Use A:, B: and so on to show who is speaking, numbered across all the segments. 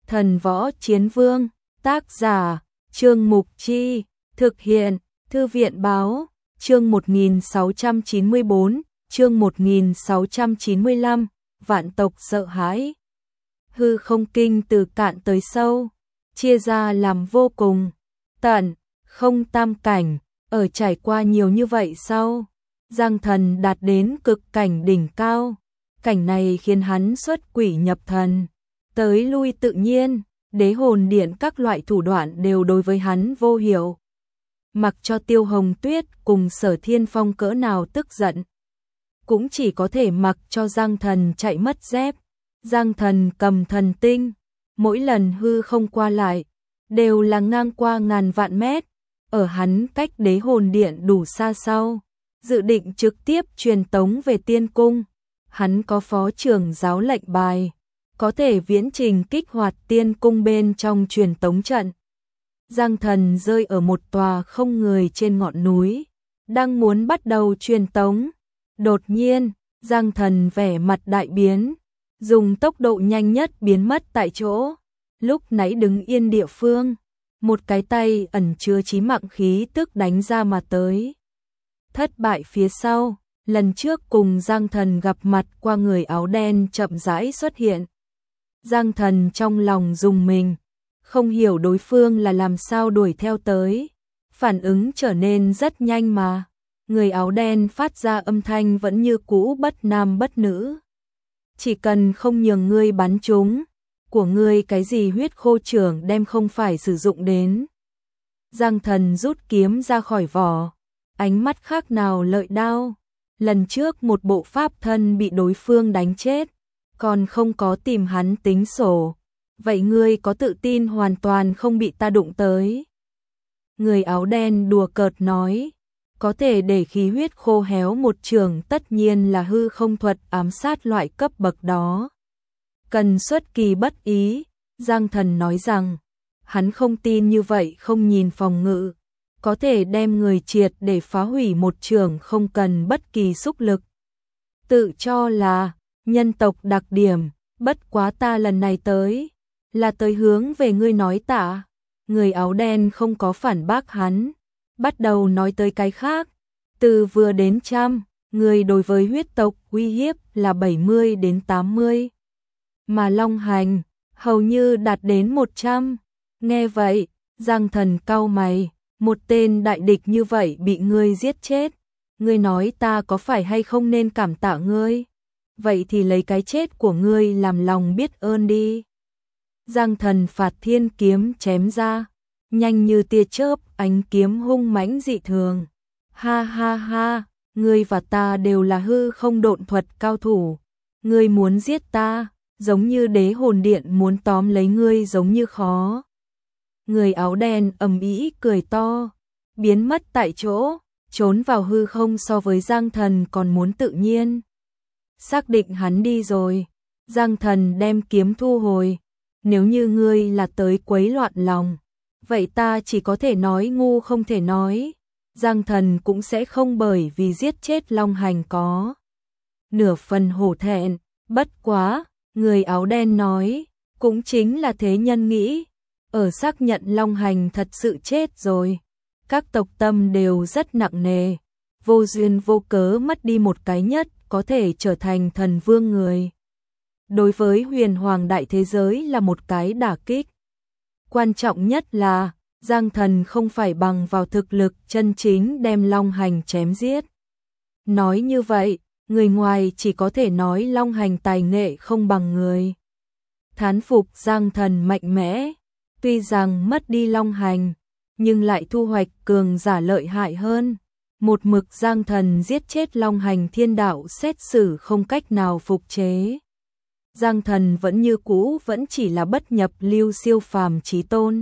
A: Thần Võ Chiến Vương, tác giả, Trương Mục Chi, thực hiện, Thư viện Báo, chương 1694, chương 1695, vạn tộc sợ hãi. Hư không kinh từ cạn tới sâu, chia ra làm vô cùng, tận, không tam cảnh, ở trải qua nhiều như vậy sau, Giang Thần đạt đến cực cảnh đỉnh cao. Cảnh này khiến hắn xuất quỷ nhập thần, tới lui tự nhiên, đế hồn điện các loại thủ đoạn đều đối với hắn vô hiệu. Mặc cho Tiêu Hồng Tuyết cùng Sở Thiên Phong cỡ nào tức giận, cũng chỉ có thể mặc cho Giang Thần chạy mất dép. Giang Thần cầm thần tinh, mỗi lần hư không qua lại, đều là ngang qua ngàn vạn mét, ở hắn cách đế hồn điện đủ xa sau, dự định trực tiếp truyền tống về tiên cung. Hắn có phó trưởng giáo lệnh bài, có thể viễn trình kích hoạt tiên cung bên trong truyền tống trận. Giang Thần rơi ở một tòa không người trên ngọn núi, đang muốn bắt đầu truyền tống. Đột nhiên, Giang Thần vẻ mặt đại biến, dùng tốc độ nhanh nhất biến mất tại chỗ. Lúc nãy đứng yên địa phương, một cái tay ẩn chứa chí mạng khí tức đánh ra mà tới. Thất bại phía sau, lần trước cùng Giang Thần gặp mặt qua người áo đen chậm rãi xuất hiện. Giang Thần trong lòng rùng mình, không hiểu đối phương là làm sao đuổi theo tới. Phản ứng trở nên rất nhanh mà, người áo đen phát ra âm thanh vẫn như cũ bất nam bất nữ. Chỉ cần không nhường ngươi bắn trúng, của ngươi cái gì huyết khô trưởng đem không phải sử dụng đến. Giang Thần rút kiếm ra khỏi vỏ, ánh mắt khác nào lợi đao. Lần trước một bộ pháp thân bị đối phương đánh chết, còn không có tìm hắn tính sổ. Vậy ngươi có tự tin hoàn toàn không bị ta đụng tới? Người áo đen đùa cợt nói, có thể để khí huyết khô héo một trường tất nhiên là hư không thuật ám sát loại cấp bậc đó. Cần xuất kỳ bất ý, Giang Thần nói rằng, hắn không tin như vậy không nhìn phòng ngự, có thể đem người triệt để phá hủy một trường không cần bất kỳ xúc lực. Tự cho là nhân tộc đặc điểm, bất quá ta lần này tới, là tới hướng về ngươi nói tạ. Người áo đen không có phản bác hắn, bắt đầu nói tới cái khác. Từ vừa đến trăm, người đối với huyết tộc uy hiếp là 70 đến 80. Mà Long Hành, hầu như đạt đến 100. Nghe vậy, Giang Thần cau mày, một tên đại địch như vậy bị ngươi giết chết. Ngươi nói ta có phải hay không nên cảm tạ ngươi? Vậy thì lấy cái chết của ngươi làm lòng biết ơn đi. Giang Thần phạt thiên kiếm chém ra, nhanh như tia chớp, ánh kiếm hung mãnh dị thường. Ha ha ha, ngươi và ta đều là hư không độn thuật cao thủ. Ngươi muốn giết ta, giống như đế hồn điện muốn tóm lấy ngươi giống như khó. Người áo đen ầm ĩ cười to, biến mất tại chỗ, trốn vào hư không so với Giang Thần còn muốn tự nhiên. Xác định hắn đi rồi, Giang Thần đem kiếm thu hồi. Nếu như ngươi là tới quấy loạn lòng, vậy ta chỉ có thể nói ngu không thể nói. Giang Thần cũng sẽ không bởi vì giết chết Long Hành có nửa phần hổ thẹn. Bất quá, người áo đen nói, cũng chính là thế nhân nghĩ. Ở xác nhận Long Hành thật sự chết rồi, các tộc tâm đều rất nặng nề, vô duyên vô cớ mất đi một cái nhất có thể trở thành thần vương người. Đối với huyền hoàng đại thế giới là một cái đả kích. Quan trọng nhất là, Giang Thần không phải bằng vào thực lực chân chính đem Long Hành chém giết. Nói như vậy, người ngoài chỉ có thể nói Long Hành tài nghệ không bằng người. Thán phục Giang Thần mạnh mẽ, tuy rằng mất đi Long Hành, nhưng lại thu hoạch cường giả lợi hại hơn. Một mực Giang Thần giết chết Long Hành thiên đạo xét xử không cách nào phục chế. Giang Thần vẫn như cũ vẫn chỉ là bất nhập lưu siêu phàm chí tôn.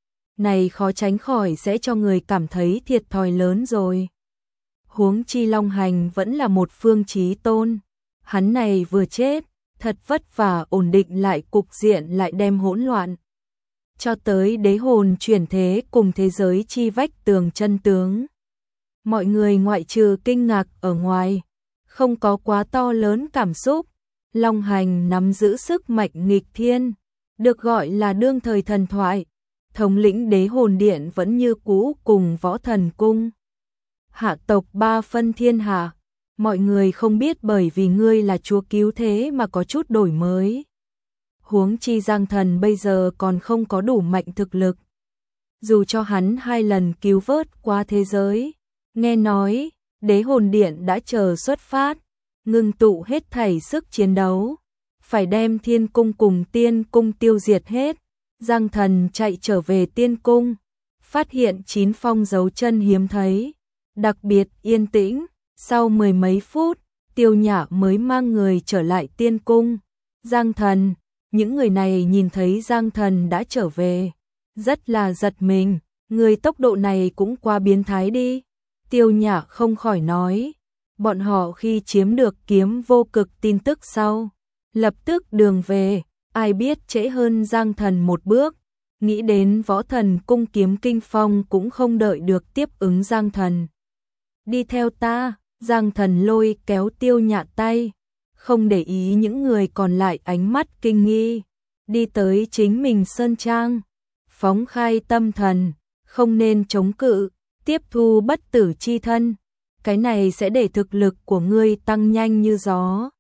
A: Này khó tránh khỏi sẽ cho người cảm thấy thiệt thòi lớn rồi. Huống chi Long Hành vẫn là một phương chí tôn. Hắn này vừa chết, thật vất vả ổn định lại cục diện lại đem hỗn loạn. Cho tới đế hồn chuyển thế cùng thế giới chi vách tường chân tướng. Mọi người ngoại trừ kinh ngạc ở ngoài, không có quá to lớn cảm xúc. Long Hành nắm giữ sức mạnh nghịch thiên, được gọi là đương thời thần thoại, thống lĩnh đế hồn điện vẫn như cũ cùng Võ Thần Cung. Hạ tộc ba phân thiên hạ, mọi người không biết bởi vì ngươi là chúa cứu thế mà có chút đổi mới. Huống chi Giang Thần bây giờ còn không có đủ mạnh thực lực. Dù cho hắn 2 lần cứu vớt qua thế giới, nghe nói, đế hồn điện đã chờ xuất phát, ngưng tụ hết thảy sức chiến đấu, phải đem thiên cung cùng tiên cung tiêu diệt hết. Giang Thần chạy trở về tiên cung, phát hiện 9 phong dấu chân hiếm thấy, đặc biệt yên tĩnh. Sau 10 mấy phút, Tiêu Nhã mới mang người trở lại tiên cung. Giang Thần, những người này nhìn thấy Giang Thần đã trở về, rất là giật mình, người tốc độ này cũng quá biến thái đi. Tiêu Nhã không khỏi nói, bọn họ khi chiếm được kiếm vô cực tin tức sau, lập tức đường về, ai biết trễ hơn Giang Thần một bước, nghĩ đến Võ Thần Cung kiếm kinh phong cũng không đợi được tiếp ứng Giang Thần. Đi theo ta. Giang Thần lôi kéo Tiêu Nhã tay, không để ý những người còn lại ánh mắt kinh nghi, đi tới chính mình sơn trang, phóng khai tâm thần, không nên chống cự, tiếp thu bất tử chi thân, cái này sẽ để thực lực của ngươi tăng nhanh như gió.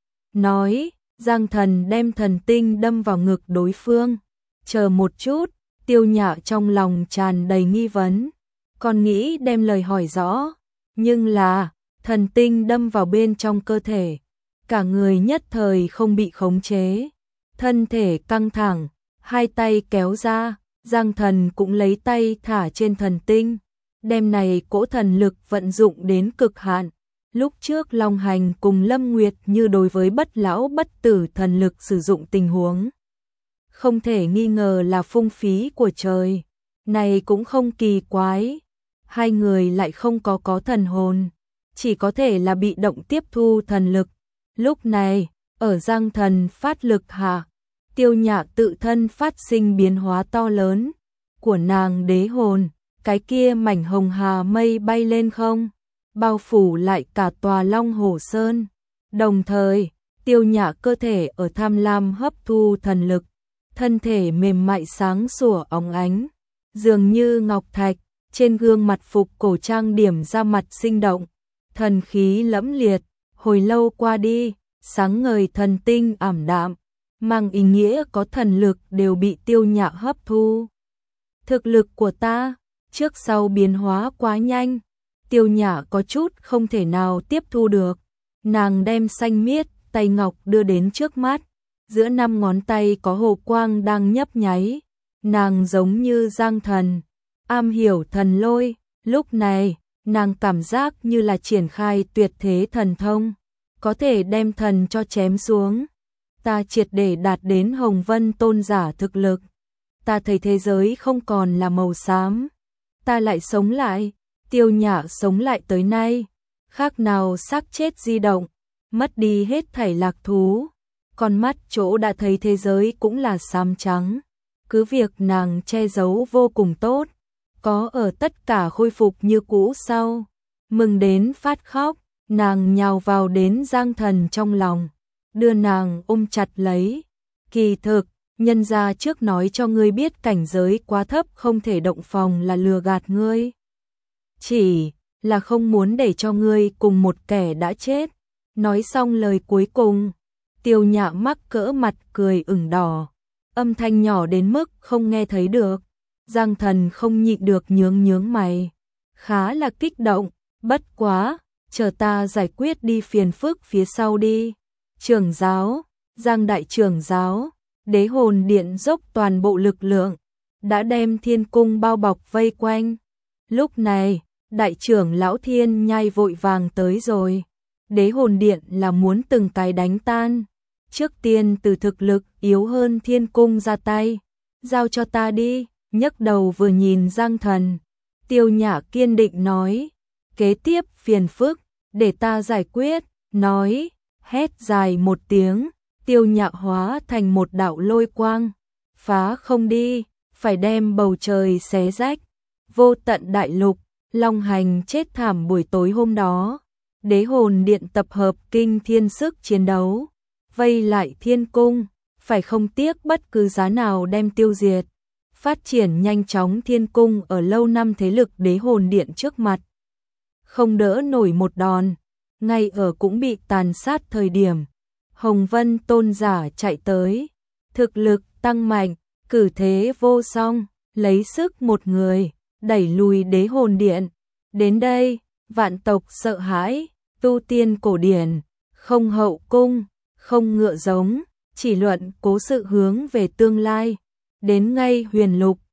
A: Nói, Giang Thần đem thần tinh đâm vào ngực đối phương, chờ một chút, Tiêu Nhã trong lòng tràn đầy nghi vấn, còn nghĩ đem lời hỏi rõ, nhưng là thần tinh đâm vào bên trong cơ thể, cả người nhất thời không bị khống chế, thân thể căng thẳng, 2 tay kéo ra, Giang Thần cũng lấy tay thả trên thần tinh, đem này cỗ thần lực vận dụng đến cực hạn. Lúc trước Long Hành cùng Lâm Nguyệt như đối với bất lão bất tử thần lực sử dụng tình huống, không thể nghi ngờ là phung phí của trời, này cũng không kỳ quái, 2 người lại không có thần hồn, chỉ có thể là bị động tiếp thu thần lực. Lúc này, ở Giang Thần phát lực hạ, Tiêu Nhã tự thân phát sinh biến hóa to lớn của nàng đế hồn, cái kia mảnh hồng hà mây bay lên không, bao phủ lại cả tòa Long Hổ Sơn. Đồng thời, Tiêu Nhã cơ thể ở tham lam hấp thu thần lực, thân thể mềm mại sáng sủa óng ánh, dường như ngọc thạch, trên gương mặt phục cổ trang điểm ra mặt sinh động, thần khí lẫm liệt, hồi lâu qua đi, sáng ngời thần tinh ảm đạm, mang ý nghĩa có thần lực đều bị Tiêu Nhã hấp thu. Thực lực của ta, trước sau biến hóa quá nhanh, Tiêu Nhã có chút không thể nào tiếp thu được, nàng đem xanh miết tay ngọc đưa đến trước mắt, giữa 5 ngón tay có hồ quang đang nhấp nháy, nàng giống như Giang Thần, am hiểu thần lôi, lúc này, nàng cảm giác như là triển khai tuyệt thế thần thông, có thể đem thần cho chém xuống. Ta triệt để đạt đến Hồng Vân tôn giả thực lực. Ta thấy thế giới không còn là màu xám. Ta lại sống lại, Tiêu Nhã sống lại tới nay, khác nào xác chết di động, mất đi hết thảy lạc thú. Con mắt chỗ đã thấy thế giới cũng là xám trắng. Cứ việc nàng che giấu vô cùng tốt, có ở tất cả khôi phục như cũ sau, mừng đến phát khóc, nàng nhào vào đến Giang Thần trong lòng, đưa nàng ôm chặt lấy. Kỳ thực, nhân gia trước nói cho ngươi biết cảnh giới quá thấp không thể động phòng là lừa gạt ngươi. Chỉ là không muốn để cho ngươi cùng một kẻ đã chết. Nói xong lời cuối cùng, Tiêu Nhã mắc cỡ mặt cười ửng đỏ, âm thanh nhỏ đến mức không nghe thấy được. Giang Thần không nhịn được nhướng mày, khá là kích động, bất quá, chờ ta giải quyết đi phiền phức phía sau đi. Trưởng giáo, Giang đại trưởng giáo, đế hồn điện dốc toàn bộ lực lượng, đã đem thiên cung bao bọc vây quanh. Lúc này, đại trưởng lão Thiên Nhai vội vàng tới rồi. Đế hồn điện là muốn từng cái đánh tan. Trước tiên từ thực lực yếu hơn thiên cung ra tay. Giao cho ta đi, nhấc đầu vừa nhìn Giang Thần. Tiêu Nhã kiên định nói, kế tiếp phiền phức, để ta giải quyết, nói, hét dài một tiếng, Tiêu Nhã hóa thành một đạo lôi quang, phá không đi, phải đem bầu trời xé rách. Vô tận đại lục, Long Hành chết thảm buổi tối hôm đó, đế hồn điện tập hợp kinh thiên sức chiến đấu, vây lại thiên cung, phải không tiếc bất cứ giá nào đem tiêu diệt. Phát triển nhanh chóng thiên cung ở lâu năm thế lực đế hồn điện trước mặt. Không đỡ nổi một đòn, ngay ở cũng bị tàn sát thời điểm. Hồng Vân tôn giả chạy tới, thực lực tăng mạnh, cử thế vô song, lấy sức một người, đẩy lùi đế hồn điện. Đến đây, vạn tộc sợ hãi, tu tiên cổ điển, không hậu cung, không ngựa giống, chỉ luận cố sự hướng về tương lai. Đến ngay huyền lục,